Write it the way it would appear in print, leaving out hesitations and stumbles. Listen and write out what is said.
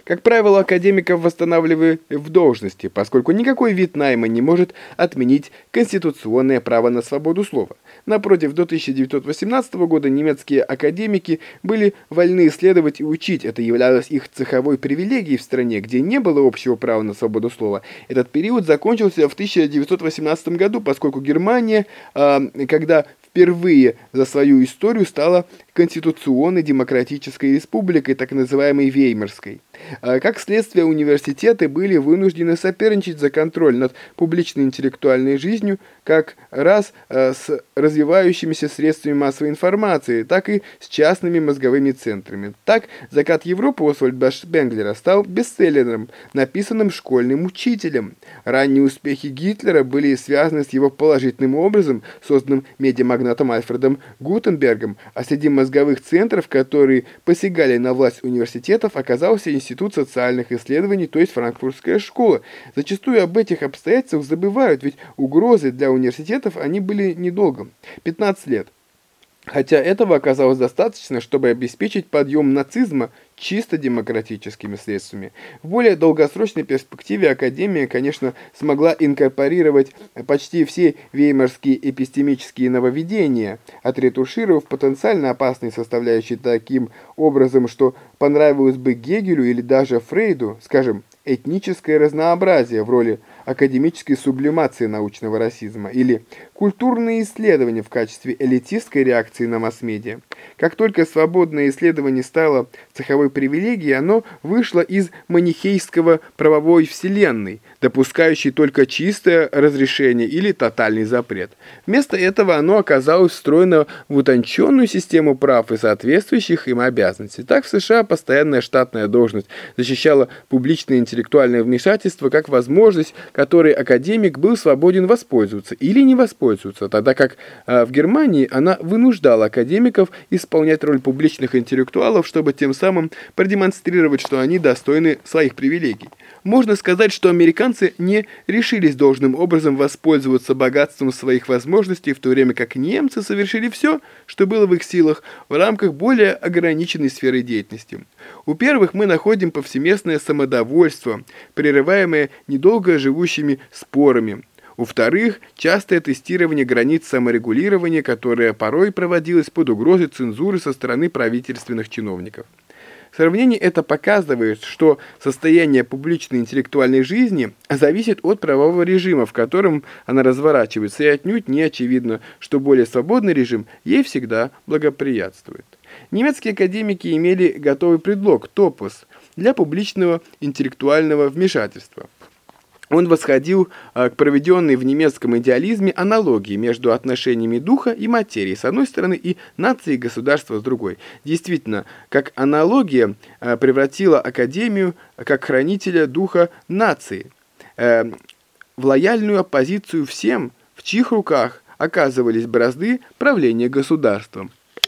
Как правило, академиков восстанавливали в должности, поскольку никакой вид найма не может отменить конституционное право на свободу слова. Напротив, до 1918 года немецкие академики были вольны исследовать и учить. Это являлось их цеховой привилегией в стране, где не было общего права на свободу слова. Этот период закончился в 1918 году, поскольку Германия, когда впервые за свою историю стала конституционной демократической республикой, так называемой Веймарской. Как следствие, университеты были вынуждены соперничать за контроль над публичной интеллектуальной жизнью как раз с развивающимися средствами массовой информации, так и с частными мозговыми центрами. Так, «Закат Европы» Освальда Шпенглера стал бестселлером, написанным школьным учителем. Ранние успехи Гитлера были связаны с его положительным образом, созданным медиамагнатом Альфредом Гутенбергом, а среди мозговых центров, которые посягали на власть университетов, оказался Институт социальных исследований, то есть Франкфуртская школа. Зачастую об этих обстоятельствах забывают, ведь угрозы для университетов они были недолго – 15 лет. Хотя этого оказалось достаточно, чтобы обеспечить подъем нацизма чисто демократическими средствами. В более долгосрочной перспективе Академия, конечно, смогла инкорпорировать почти все веймарские эпистемические нововведения, отретушировав потенциально опасные составляющие таким образом, что понравилось бы Гегелю или даже Фрейду, скажем, этническое разнообразие в роли академической сублимации научного расизма или культурные исследования в качестве элитистской реакции на масс-медиа. Как только свободное исследование стало цеховой привилегией, оно вышло из манихейского правовой вселенной, допускающей только чистое разрешение или тотальный запрет. Вместо этого оно оказалось встроено в утонченную систему прав и соответствующих им обязанностей. Так в США постоянная штатная должность защищала публичное интеллектуальное вмешательство как возможность, которой академик был свободен воспользоваться или не воспользоваться, тогда как в Германии она вынуждала академиков исполнять роль публичных интеллектуалов, чтобы тем самым продемонстрировать, что они достойны своих привилегий. Можно сказать, что американцы не решились должным образом воспользоваться богатством своих возможностей, в то время как немцы совершили все, что было в их силах, в рамках более ограниченной сферы деятельности. У первых мы находим повсеместное самодовольство, прерываемое недолго живущими спорами. У вторых, частое тестирование границ саморегулирования, которое порой проводилось под угрозой цензуры со стороны правительственных чиновников. Сравнение это показывает, что состояние публичной интеллектуальной жизни зависит от правового режима, в котором она разворачивается, и отнюдь не очевидно, что более свободный режим ей всегда благоприятствует. Немецкие академики имели готовый предлог – топос для публичного интеллектуального вмешательства. Он восходил к проведенной в немецком идеализме аналогии между отношениями духа и материи с одной стороны и нации и государства с другой. Действительно, как аналогия превратила Академию как хранителя духа нации в лояльную оппозицию всем, в чьих руках оказывались бразды правления государством.